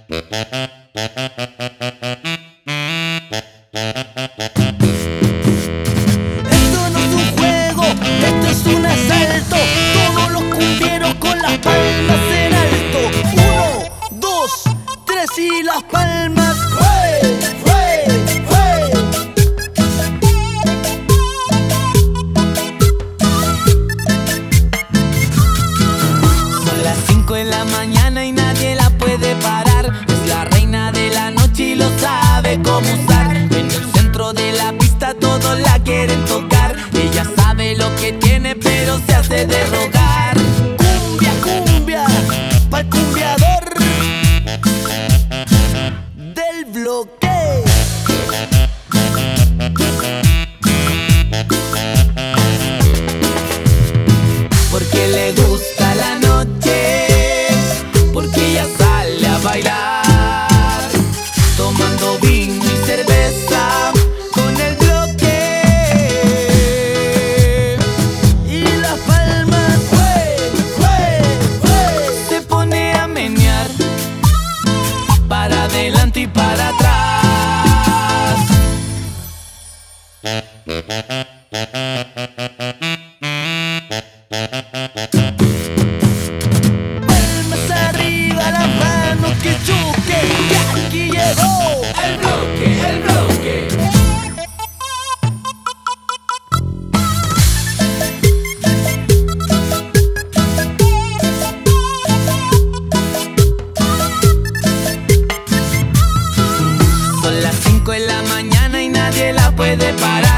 Esto no es un juego, esto es un asalto. Todos los cumbieros con las palmas en alto. 1, 2, 3 y las palmas. ¡Hey! ¡Hey! ¡Hey! Son las 5 de la mañana y nadie la puede parar. Es la reina de la noche y lo sabe cómo usar. En el centro de la pista todos la quieren tocar. Ella sabe lo que tiene pero se hace de rogar. Cumbia, cumbia, pa'l cumbiador del bloque. Porque le gusta la noche, porque ella sale a bailar, tomando vino y cerveza con el bloque. Y las palmas, ¡wey! ¡Wey! ¡Wey! Se pone a menear para adelante y para atrás. Palmas arriba, las manos que choquen, que aquí llegó El bloque, el bloque. Son las 5 de la mañana y nadie la puede parar.